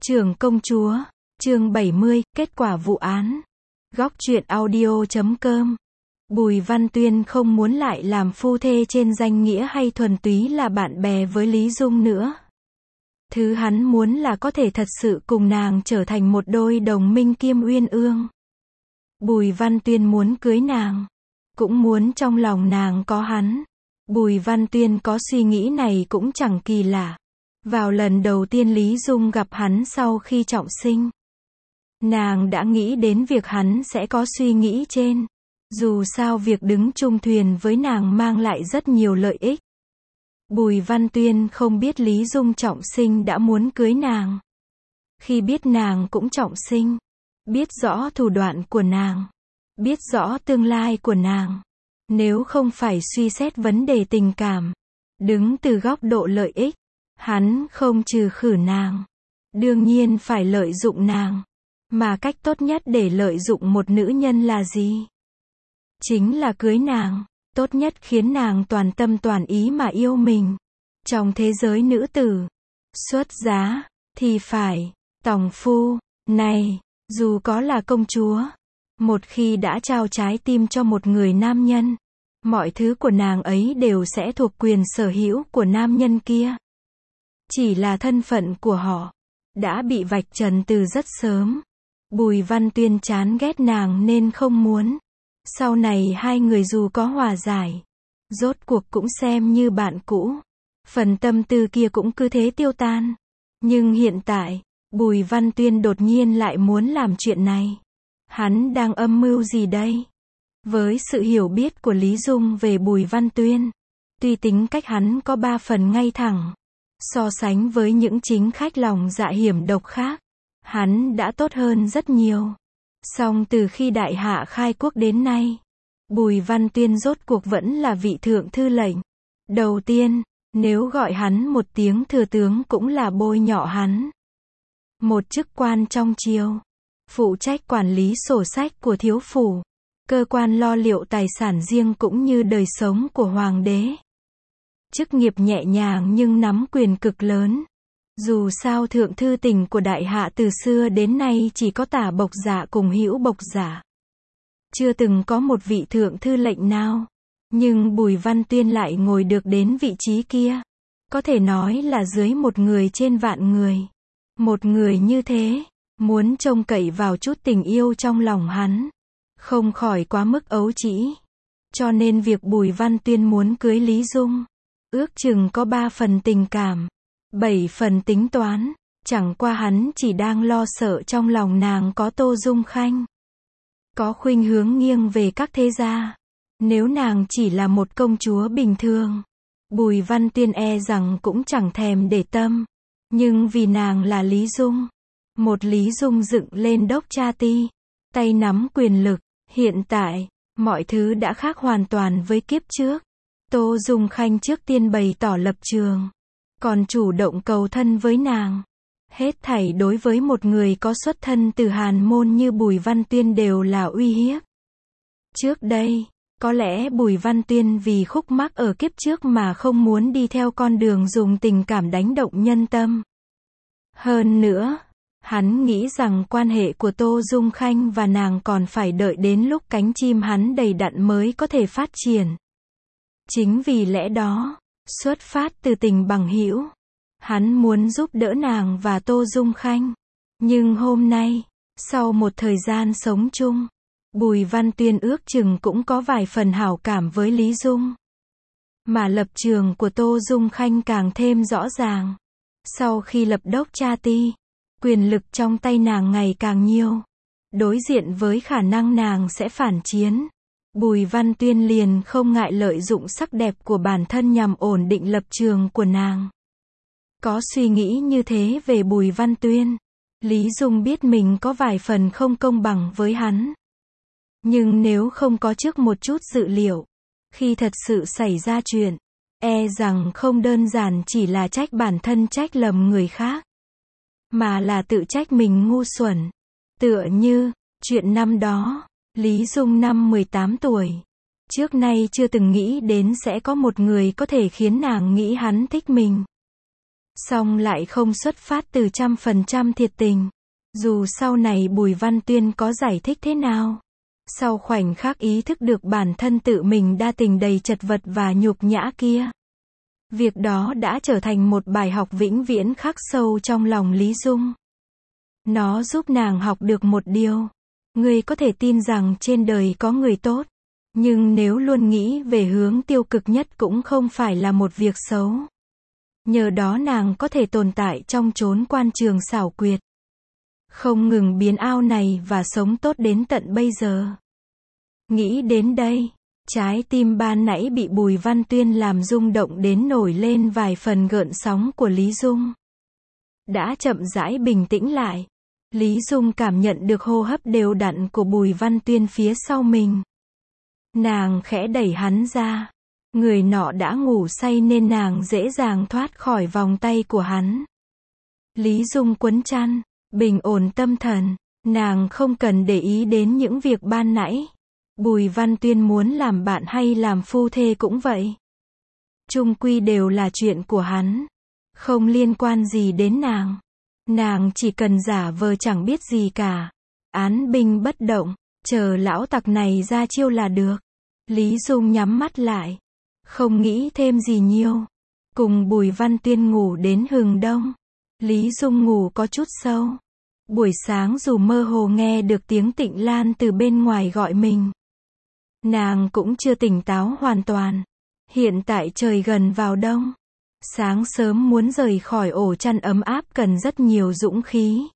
Trưởng công chúa, chương 70, kết quả vụ án. Góc truyện audio.com. Bùi Văn Tuyên không muốn lại làm phu thê trên danh nghĩa hay thuần túy là bạn bè với Lý Dung nữa. Thứ hắn muốn là có thể thật sự cùng nàng trở thành một đôi đồng minh kiêm uyên ương. Bùi Văn Tuyên muốn cưới nàng, cũng muốn trong lòng nàng có hắn. Bùi Văn Tuyên có suy nghĩ này cũng chẳng kỳ lạ. Vào lần đầu tiên Lý Dung gặp hắn sau khi trọng sinh, nàng đã nghĩ đến việc hắn sẽ có suy nghĩ trên. Dù sao việc đứng chung thuyền với nàng mang lại rất nhiều lợi ích. Bùi Văn Tuyên không biết Lý Dung trọng sinh đã muốn cưới nàng. Khi biết nàng cũng trọng sinh, biết rõ thủ đoạn của nàng, biết rõ tương lai của nàng, nếu không phải suy xét vấn đề tình cảm, đứng từ góc độ lợi ích, hắn không trừ khử nàng, đương nhiên phải lợi dụng nàng. Mà cách tốt nhất để lợi dụng một nữ nhân là gì? Chính là cưới nàng, tốt nhất khiến nàng toàn tâm toàn ý mà yêu mình. Trong thế giới nữ tử, xuất giá, thì phải, tòng phu, này, dù có là công chúa, một khi đã trao trái tim cho một người nam nhân, mọi thứ của nàng ấy đều sẽ thuộc quyền sở hữu của nam nhân kia. Chỉ là thân phận của họ đã bị vạch trần từ rất sớm. Bùi Văn Tuyên chán ghét nàng nên không muốn. Sau này hai người dù có hòa giải, rốt cuộc cũng xem như bạn cũ. Phần tâm tư kia cũng cứ thế tiêu tan. Nhưng hiện tại, Bùi Văn Tuyên đột nhiên lại muốn làm chuyện này. Hắn đang âm mưu gì đây? Với sự hiểu biết của Lý Dung về Bùi Văn Tuyên, tuy tính cách hắn có 3 phần ngay thẳng, so sánh với những chính khách lòng dạ hiểm độc khác, hắn đã tốt hơn rất nhiều. Song từ khi đại hạ khai quốc đến nay, Bùi Văn Tuyên rốt cuộc vẫn là vị thượng thư lệnh. Đầu tiên, nếu gọi hắn một tiếng thừa tướng cũng là bôi nhọ hắn. Một chức quan trong triều, phụ trách quản lý sổ sách của thiếu phủ, cơ quan lo liệu tài sản riêng cũng như đời sống của hoàng đế. Chức nghiệp nhẹ nhàng nhưng nắm quyền cực lớn. Dù sao thượng thư tỉnh của đại hạ từ xưa đến nay chỉ có Tả Bộc Dạ cùng Hữu Bộc Dạ. Chưa từng có một vị thượng thư lệnh nào. Nhưng Bùi Văn Tuyên lại ngồi được đến vị trí kia. Có thể nói là dưới một người trên vạn người. Một người như thế, muốn trông cậy vào chút tình yêu trong lòng hắn, không khỏi quá mức ấu trĩ. Cho nên việc Bùi Văn Tuyên muốn cưới Lý Dung, ước chừng có 3 phần tình cảm, 7 phần tính toán. Chẳng qua hắn chỉ đang lo sợ trong lòng nàng có Tô Dung Khanh, có khuynh hướng nghiêng về các thế gia. Nếu nàng chỉ là một công chúa bình thường, Bùi Văn Tuyên e rằng cũng chẳng thèm để tâm. Nhưng vì nàng là Lý Dung, một Lý Dung dựng lên đốc cha ti, tay nắm quyền lực, hiện tại, mọi thứ đã khác hoàn toàn với kiếp trước. Tô Dung Khanh trước tiên bày tỏ lập trường, còn chủ động cầu thân với nàng. Hết thảy đối với một người có xuất thân từ hàn môn như Bùi Văn Tuyên đều là uy hiếp. Trước đây, có lẽ Bùi Văn Tuyên vì khúc mắc ở kiếp trước mà không muốn đi theo con đường dùng tình cảm đánh động nhân tâm. Hơn nữa, hắn nghĩ rằng quan hệ của Tô Dung Khanh và nàng còn phải đợi đến lúc cánh chim hắn đầy đặn mới có thể phát triển. Chính vì lẽ đó, xuất phát từ tình bằng hữu, hắn muốn giúp đỡ nàng và Tô Dung Khanh. Nhưng hôm nay, sau một thời gian sống chung, Bùi Văn Tuyên ước chừng cũng có vài phần hảo cảm với Lý Dung. Mà lập trường của Tô Dung Khanh càng thêm rõ ràng. Sau khi lập đốc cha ti, quyền lực trong tay nàng ngày càng nhiều. Đối diện với khả năng nàng sẽ phản chiến, Bùi Văn Tuyên liền không ngại lợi dụng sắc đẹp của bản thân nhằm ổn định lập trường của nàng. Có suy nghĩ như thế về Bùi Văn Tuyên, Lý Dung biết mình có vài phần không công bằng với hắn. Nhưng nếu không có trước một chút dự liệu, khi thật sự xảy ra chuyện, e rằng không đơn giản chỉ là trách bản thân trách lầm người khác, mà là tự trách mình ngu xuẩn. Tựa như, chuyện năm đó, Lý Dung năm 18 tuổi. Trước nay chưa từng nghĩ đến sẽ có một người có thể khiến nàng nghĩ hắn thích mình. song lại không xuất phát từ 100% thiệt tình. Dù sau này Bùi Văn Tuyên có giải thích thế nào, sau khoảnh khắc ý thức được bản thân tự mình đa tình đầy chật vật và nhục nhã kia, việc đó đã trở thành một bài học vĩnh viễn khắc sâu trong lòng Lý Dung. Nó giúp nàng học được một điều. Ngươi có thể tin rằng trên đời có người tốt, nhưng nếu luôn nghĩ về hướng tiêu cực nhất cũng không phải là một việc xấu. Nhờ đó nàng có thể tồn tại trong chốn quan trường xảo quyệt, không ngừng biến ao này và sống tốt đến tận bây giờ. Nghĩ đến đây, trái tim ban nãy bị Bùi Văn Tuyên làm rung động đến nổi lên vài phần gợn sóng của Lý Dung đã chậm rãi bình tĩnh lại. Lý Dung cảm nhận được hô hấp đều đặn của Bùi Văn Tuyên phía sau mình. Nàng khẽ đẩy hắn ra. Người nọ đã ngủ say nên nàng dễ dàng thoát khỏi vòng tay của hắn. Lý Dung quấn chăn, bình ổn tâm thần. Nàng không cần để ý đến những việc ban nãy. Bùi Văn Tuyên muốn làm bạn hay làm phu thê cũng vậy. Chung quy đều là chuyện của hắn. Không liên quan gì đến nàng. Nàng chỉ cần giả vờ chẳng biết gì cả. Án binh bất động, chờ lão tặc này ra chiêu là được. Lý Dung nhắm mắt lại, không nghĩ thêm gì nhiều. Cùng Bùi Văn Tuyên ngủ đến hừng đông. Lý Dung ngủ có chút sâu. Buổi sáng dù mơ hồ nghe được tiếng Tịnh Lan từ bên ngoài gọi mình, nàng cũng chưa tỉnh táo hoàn toàn. Hiện tại trời gần vào đông. Sáng sớm muốn rời khỏi ổ chăn ấm áp cần rất nhiều dũng khí.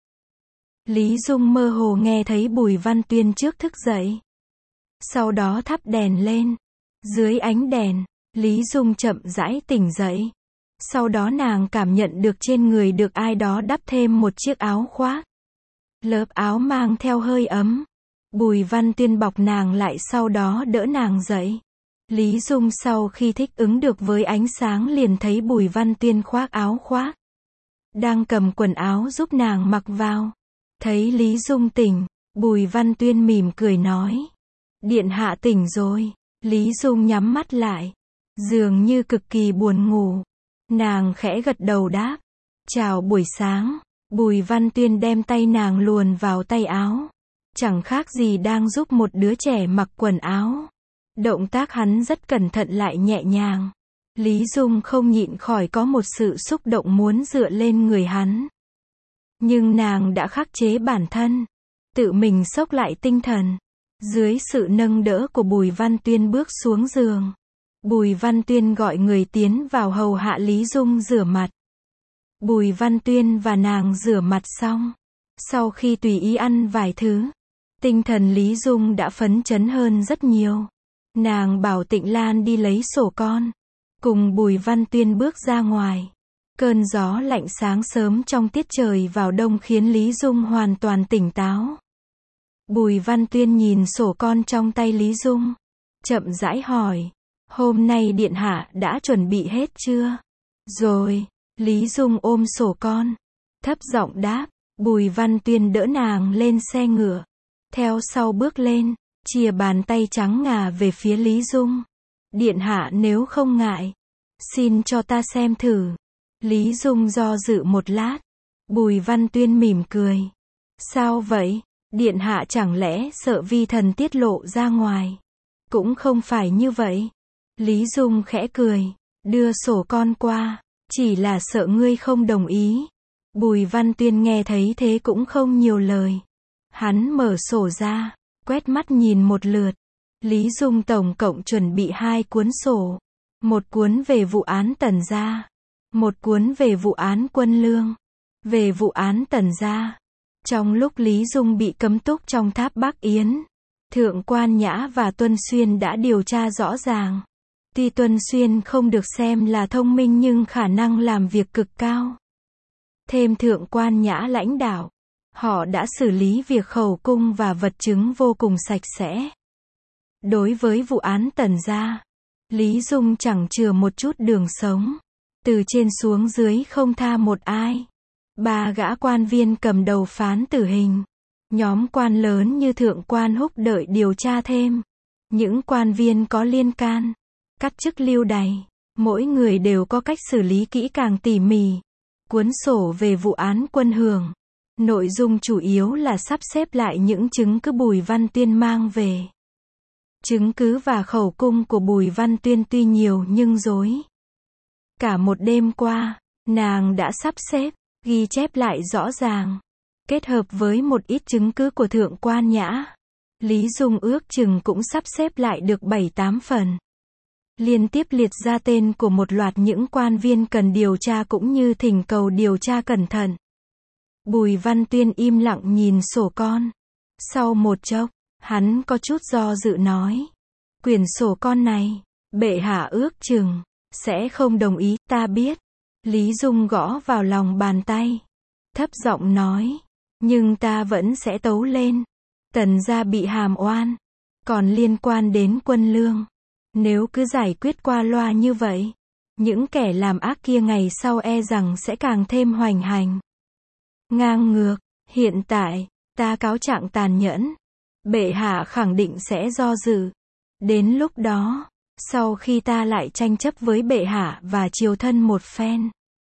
Lý Dung mơ hồ nghe thấy Bùi Văn Tuyên trước thức dậy. Sau đó thắp đèn lên. Dưới ánh đèn, Lý Dung chậm rãi tỉnh dậy. Sau đó nàng cảm nhận được trên người được ai đó đắp thêm một chiếc áo khoác. Lớp áo mang theo hơi ấm. Bùi Văn Tuyên bọc nàng lại sau đó đỡ nàng dậy. Lý Dung sau khi thích ứng được với ánh sáng liền thấy Bùi Văn Tuyên khoác áo khoác, đang cầm quần áo giúp nàng mặc vào. Thấy Lý Dung tỉnh, Bùi Văn Tuyên mỉm cười nói. Điện hạ tỉnh rồi. Lý Dung nhắm mắt lại, dường như cực kỳ buồn ngủ. Nàng khẽ gật đầu đáp. Chào buổi sáng. Bùi Văn Tuyên đem tay nàng luồn vào tay áo. Chẳng khác gì đang giúp một đứa trẻ mặc quần áo. Động tác hắn rất cẩn thận lại nhẹ nhàng. Lý Dung không nhịn khỏi có một sự xúc động muốn dựa lên người hắn. Nhưng nàng đã khắc chế bản thân, tự mình xốc lại tinh thần. Dưới sự nâng đỡ của Bùi Văn Tuyên bước xuống giường. Bùi Văn Tuyên gọi người tiến vào hầu hạ Lý Dung rửa mặt. Bùi Văn Tuyên và nàng rửa mặt xong, sau khi tùy ý ăn vài thứ, tinh thần Lý Dung đã phấn chấn hơn rất nhiều. Nàng bảo Tịnh Lan đi lấy sổ con. Cùng Bùi Văn Tuyên bước ra ngoài. Cơn gió lạnh sáng sớm trong tiết trời vào đông khiến Lý Dung hoàn toàn tỉnh táo. Bùi Văn Tuyên nhìn sổ con trong tay Lý Dung, chậm rãi hỏi. Hôm nay điện hạ đã chuẩn bị hết chưa? Rồi. Lý Dung ôm sổ con, thấp giọng đáp. Bùi Văn Tuyên đỡ nàng lên xe ngựa, theo sau bước lên, chìa bàn tay trắng ngà về phía Lý Dung. Điện hạ nếu không ngại, xin cho ta xem thử. Lý Dung do dự một lát. Bùi Văn Tuyên mỉm cười. Sao vậy? Điện hạ chẳng lẽ sợ vi thần tiết lộ ra ngoài? Cũng không phải như vậy. Lý Dung khẽ cười, đưa sổ con qua. Chỉ là sợ ngươi không đồng ý. Bùi Văn Tuyên nghe thấy thế cũng không nhiều lời. Hắn mở sổ ra, quét mắt nhìn một lượt. Lý Dung tổng cộng chuẩn bị 2 cuốn sổ. Một cuốn về vụ án Tần Gia, một cuốn về vụ án Quân Lương. Về vụ án Tần Gia, trong lúc Lý Dung bị cấm túc trong tháp Bắc Yến, Thượng Quan Nhã và Tuân Xuyên đã điều tra rõ ràng. Tuy Tuân Xuyên không được xem là thông minh nhưng khả năng làm việc cực cao. Thêm Thượng Quan Nhã lãnh đạo, họ đã xử lý việc khẩu cung và vật chứng vô cùng sạch sẽ. Đối với vụ án Tần Gia, Lý Dung chẳng chừa một chút đường sống. Từ trên xuống dưới không tha một ai. 3 gã quan viên cầm đầu phán tử hình. Nhóm quan lớn như Thượng Quan Húc đợi điều tra thêm. Những quan viên có liên can, cắt chức lưu đày. Mỗi người đều có cách xử lý kỹ càng tỉ mỉ. Cuốn sổ về vụ án Quân Hường. Nội dung chủ yếu là sắp xếp lại những chứng cứ Bùi Văn Tuyên mang về. Chứng cứ và khẩu cung của Bùi Văn Tuyên tuy nhiều nhưng dối. Cả một đêm qua, nàng đã sắp xếp, ghi chép lại rõ ràng. Kết hợp với một ít chứng cứ của Thượng Quan Nhã, Lý Dung ước chừng cũng sắp xếp lại được 7-8 phần. Liên tiếp liệt ra tên của một loạt những quan viên cần điều tra cũng như thỉnh cầu điều tra cẩn thận. Bùi Văn Tuyên im lặng nhìn sổ con. Sau một chốc, hắn có chút do dự nói. Quyển sổ con này, bệ hạ ước chừng sẽ không đồng ý, ta biết. Lý Dung gõ vào lòng bàn tay. Thấp giọng nói. Nhưng ta vẫn sẽ tấu lên. Tần gia bị hàm oan. Còn liên quan đến Quân Lương. Nếu cứ giải quyết qua loa như vậy, những kẻ làm ác kia ngày sau e rằng sẽ càng thêm hoành hành. Ngang ngược, hiện tại, ta cáo trạng tàn nhẫn. Bệ hạ khẳng định sẽ do dự. Đến lúc đó, sau khi ta lại tranh chấp với bệ hạ và triều thân một phen,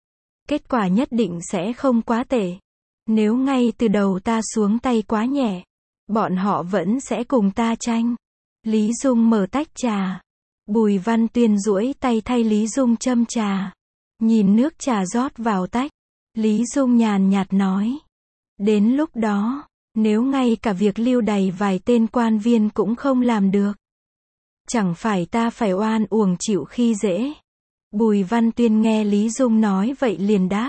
kết quả nhất định sẽ không quá tệ. Nếu ngay từ đầu ta xuống tay quá nhẹ, bọn họ vẫn sẽ cùng ta tranh. Lý Dung mở tách trà. Bùi Văn Tuyên duỗi tay thay Lý Dung châm trà. Nhìn nước trà rót vào tách, Lý Dung nhàn nhạt nói. Đến lúc đó, nếu ngay cả việc lưu đày vài tên quan viên cũng không làm được, chẳng phải ta phải oan uổng chịu khi dễ. Bùi Văn Tuyên nghe Lý Dung nói vậy liền đáp.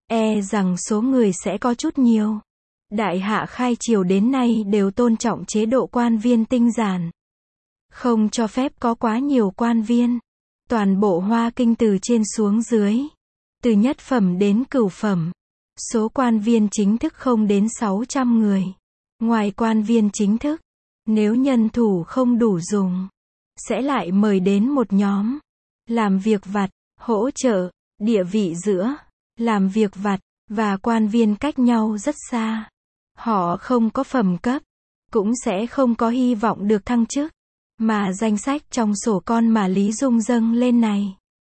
E rằng số người sẽ có chút nhiều. Đại hạ khai triều đến nay đều tôn trọng chế độ quan viên tinh giản. Không cho phép có quá nhiều quan viên. Toàn bộ Hoa Kinh từ trên xuống dưới, từ nhất phẩm đến cửu phẩm, số quan viên chính thức không đến 600 người. Ngoài quan viên chính thức, nếu nhân thủ không đủ dùng, sẽ lại mời đến một nhóm làm việc vặt, hỗ trợ, địa vị giữa làm việc vặt và quan viên cách nhau rất xa. Họ không có phẩm cấp, cũng sẽ không có hy vọng được thăng chức. Mà danh sách trong sổ con mà Lý Dung dâng lên này,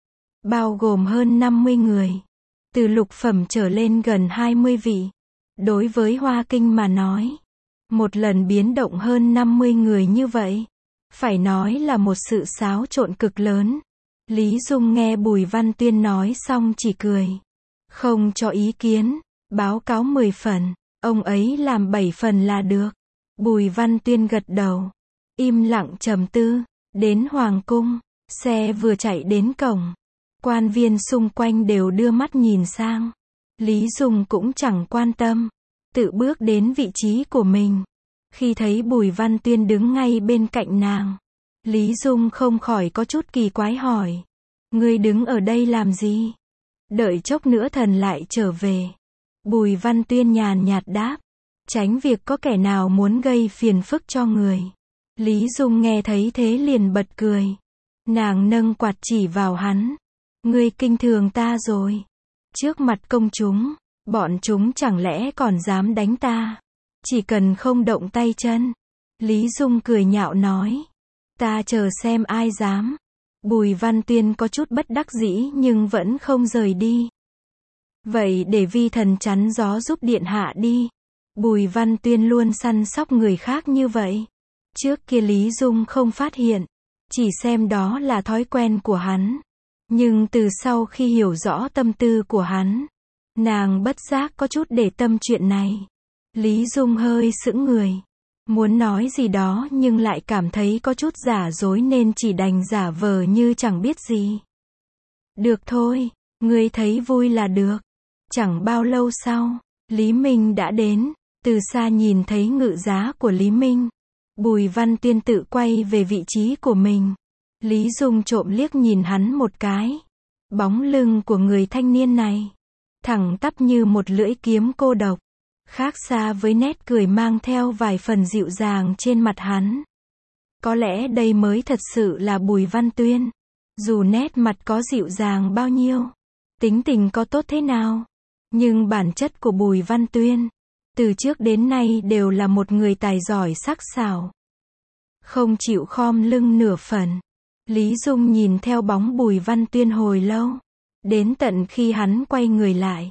bao gồm hơn 50 người, từ lục phẩm trở lên gần 20 vị. Đối với Hoa Kinh mà nói, một lần biến động hơn 50 người như vậy, phải nói là một sự xáo trộn cực lớn. Lý Dung nghe Bùi Văn Tuyên nói xong chỉ cười, không cho ý kiến. Báo cáo 10 phần, ông ấy làm 7 phần là được. Bùi Văn Tuyên gật đầu, im lặng trầm tư. Đến Hoàng cung, xe vừa chạy đến cổng, quan viên xung quanh đều đưa mắt nhìn sang. Lý Dung cũng chẳng quan tâm, tự bước đến vị trí của mình. Khi thấy Bùi Văn Tuyên đứng ngay bên cạnh nàng, Lý Dung không khỏi có chút kỳ quái hỏi. Ngươi đứng ở đây làm gì? Đợi chốc nữa thần lại trở về. Bùi Văn Tuyên nhàn nhạt đáp. Tránh việc có kẻ nào muốn gây phiền phức cho người. Lý Dung nghe thấy thế liền bật cười. Nàng nâng quạt chỉ vào hắn. Ngươi kinh thường ta rồi. Trước mặt công chúng, bọn chúng chẳng lẽ còn dám đánh ta? Chỉ cần không động tay chân. Lý Dung cười nhạo nói. Ta chờ xem ai dám. Bùi Văn Tuyên có chút bất đắc dĩ nhưng vẫn không rời đi. Vậy để vi thần chắn gió giúp điện hạ đi. Bùi Văn Tuyên luôn săn sóc người khác như vậy. Trước kia Lý Dung không phát hiện, chỉ xem đó là thói quen của hắn. Nhưng từ sau khi hiểu rõ tâm tư của hắn, nàng bất giác có chút để tâm chuyện này. Lý Dung hơi sững người, muốn nói gì đó nhưng lại cảm thấy có chút giả dối nên chỉ đành giả vờ như chẳng biết gì. Được thôi, ngươi thấy vui là được. Chẳng bao lâu sau, Lý Minh đã đến. Từ xa nhìn thấy ngự giá của Lý Minh, Bùi Văn Tuyên tự quay về vị trí của mình. Lý Dung trộm liếc nhìn hắn một cái. Bóng lưng của người thanh niên này, thẳng tắp như một lưỡi kiếm cô độc, khác xa với nét cười mang theo vài phần dịu dàng trên mặt hắn. Có lẽ đây mới thật sự là Bùi Văn Tuyên. Dù nét mặt có dịu dàng bao nhiêu, tính tình có tốt thế nào, nhưng bản chất của Bùi Văn Tuyên, từ trước đến nay đều là một người tài giỏi sắc sảo. Không chịu khom lưng nửa phần. Lý Dung nhìn theo bóng Bùi Văn Tuyên hồi lâu. Đến tận khi hắn quay người lại,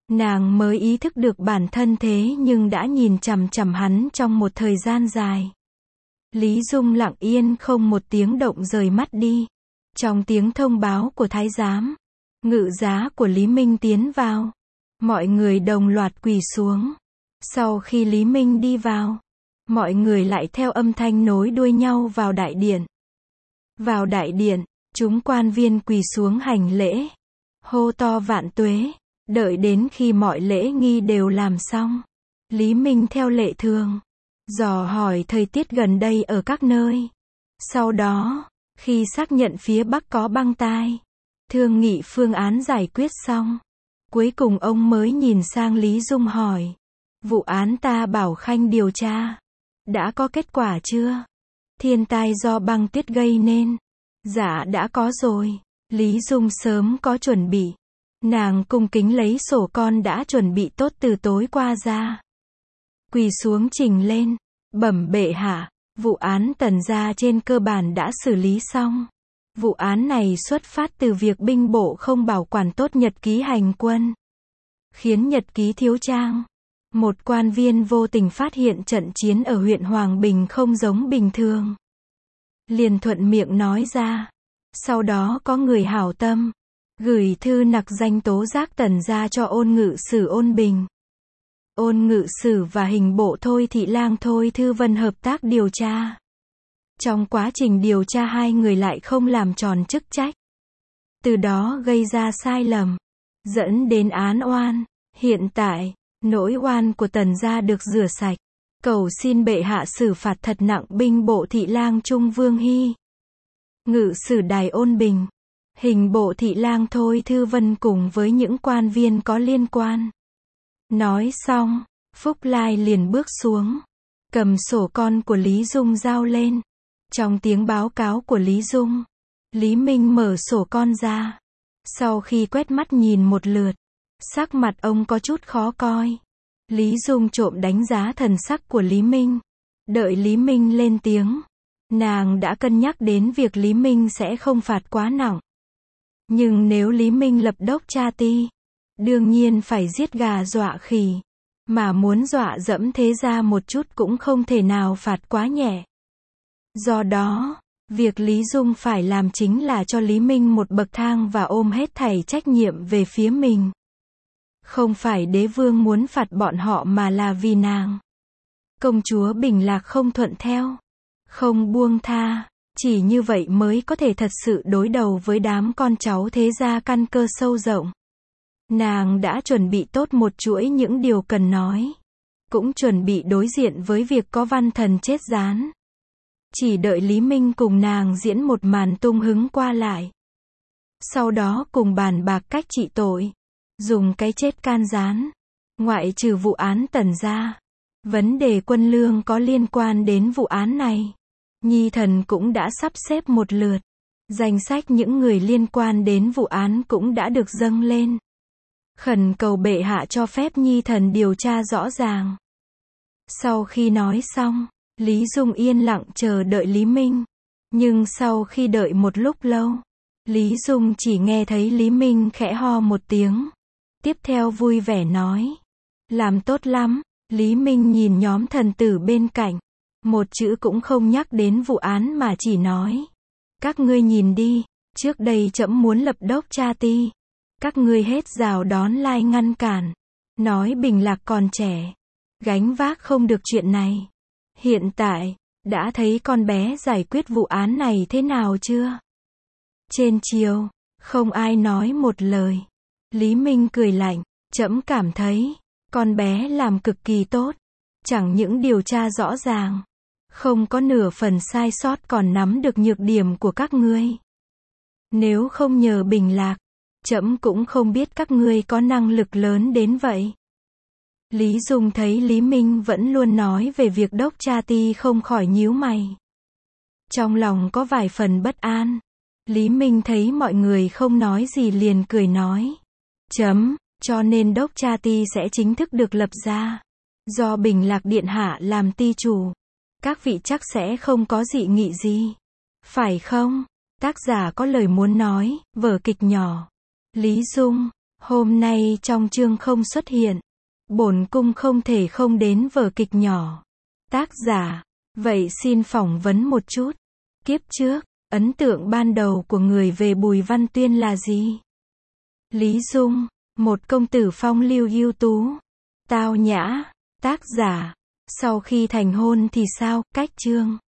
Nàng mới ý thức được bản thân thế nhưng đã nhìn chằm chằm hắn trong một thời gian dài. Lý Dung lặng yên không một tiếng động rời mắt đi. Trong tiếng thông báo của thái giám, ngự giá của Lý Minh tiến vào. Mọi người đồng loạt quỳ xuống. Sau khi Lý Minh đi vào, mọi người lại theo âm thanh nối đuôi nhau vào đại điện. Vào đại điện, chúng quan viên quỳ xuống hành lễ, hô to vạn tuế. Đợi đến khi mọi lễ nghi đều làm xong, Lý Minh theo lệ thường dò hỏi thời tiết gần đây ở các nơi. Sau đó, khi xác nhận phía Bắc có băng tai, thương nghị phương án giải quyết xong, cuối cùng ông mới nhìn sang Lý Dung hỏi: vụ án ta bảo Khanh điều tra, đã có kết quả chưa? Thiên tai do băng tuyết gây nên. Dạ đã có rồi. Lý Dung sớm có chuẩn bị. Nàng cung kính lấy sổ con đã chuẩn bị tốt từ tối qua ra. Quỳ xuống trình lên. Bẩm bệ hạ, vụ án Tần gia trên cơ bản đã xử lý xong. Vụ án này xuất phát từ việc binh bộ không bảo quản tốt nhật ký hành quân, khiến nhật ký thiếu trang. Một quan viên vô tình phát hiện trận chiến ở huyện Hoàng Bình không giống bình thường, liền thuận miệng nói ra. Sau đó có người hảo tâm gửi thư nặc danh tố giác Tần gia cho Ôn Ngự Sử Ôn Bình. Ôn Ngự Sử và hình bộ Thôi Thị Lang Thôi Thư Vân hợp tác điều tra. Trong quá trình điều tra hai người lại không làm tròn chức trách, từ đó gây ra sai lầm, dẫn đến án oan. Hiện tại, nỗi oan của Tần gia được rửa sạch. Cầu xin bệ hạ xử phạt thật nặng binh bộ thị lang Trung Vương Hy, ngự sử đài Ôn Bình, hình bộ thị lang Thôi Thư Vân cùng với những quan viên có liên quan. Nói xong, Phúc Lai liền bước xuống, cầm sổ con của Lý Dung giao lên. Trong tiếng báo cáo của Lý Dung, Lý Minh mở sổ con ra. Sau khi quét mắt nhìn một lượt, sắc mặt ông có chút khó coi. Lý Dung trộm đánh giá thần sắc của Lý Minh. Đợi Lý Minh lên tiếng, nàng đã cân nhắc đến việc Lý Minh sẽ không phạt quá nặng. Nhưng nếu Lý Minh lập đốc tra ti, đương nhiên phải giết gà dọa khỉ. Mà muốn dọa dẫm thế gia một chút cũng không thể nào phạt quá nhẹ. Do đó, việc Lý Dung phải làm chính là cho Lý Minh một bậc thang và ôm hết thảy trách nhiệm về phía mình. Không phải đế vương muốn phạt bọn họ mà là vì nàng, công chúa Bình Lạc không thuận theo, không buông tha. Chỉ như vậy mới có thể thật sự đối đầu với đám con cháu thế gia căn cơ sâu rộng. Nàng đã chuẩn bị tốt một chuỗi những điều cần nói, cũng chuẩn bị đối diện với việc có văn thần chết rán. Chỉ đợi Lý Minh cùng nàng diễn một màn tung hứng qua lại. Sau đó cùng bàn bạc cách trị tội, dùng cái chết can gián. Ngoại trừ vụ án Tần gia, vấn đề quân lương có liên quan đến vụ án này, Nhi thần cũng đã sắp xếp một lượt. Danh sách những người liên quan đến vụ án cũng đã được dâng lên. Khẩn cầu bệ hạ cho phép Nhi thần điều tra rõ ràng. Sau khi nói xong, Lý Dung yên lặng chờ đợi Lý Minh. Nhưng sau khi đợi một lúc lâu, Lý Dung chỉ nghe thấy Lý Minh khẽ ho một tiếng. Tiếp theo vui vẻ nói: làm tốt lắm. Lý Minh nhìn nhóm thần tử bên cạnh, một chữ cũng không nhắc đến vụ án mà chỉ nói: các ngươi nhìn đi, trước đây trẫm muốn lập đốc tra ti, các ngươi hết rào đón lai ngăn cản, nói Bình Lạc còn trẻ, gánh vác không được chuyện này. Hiện tại, đã thấy con bé giải quyết vụ án này thế nào chưa? Trên triều, không ai nói một lời. Lý Minh cười lạnh: trẫm cảm thấy, con bé làm cực kỳ tốt. Chẳng những điều tra rõ ràng, không có nửa phần sai sót còn nắm được nhược điểm của các ngươi. Nếu không nhờ Bình Lạc, trẫm cũng không biết các ngươi có năng lực lớn đến vậy. Lý Dung thấy Lý Minh vẫn luôn nói về việc đốc tra ti không khỏi nhíu mày. Trong lòng có vài phần bất an. Lý Minh thấy mọi người không nói gì liền cười nói: cho nên đốc tra ti sẽ chính thức được lập ra, do Bình Lạc điện hạ làm ti chủ. Các vị chắc sẽ không có dị nghị gì, phải không? Tác giả có lời muốn nói, vở kịch nhỏ. Lý Dung, Hôm nay trong chương không xuất hiện. Bổn cung không thể không đến vở kịch nhỏ. Tác giả. Vậy xin phỏng vấn một chút. Kiếp trước, ấn tượng ban đầu của người về Bùi Văn Tuyên là gì? Lý Dung, một công tử phong lưu ưu tú, tao nhã. Tác giả. Sau khi thành hôn thì sao? Cách chương.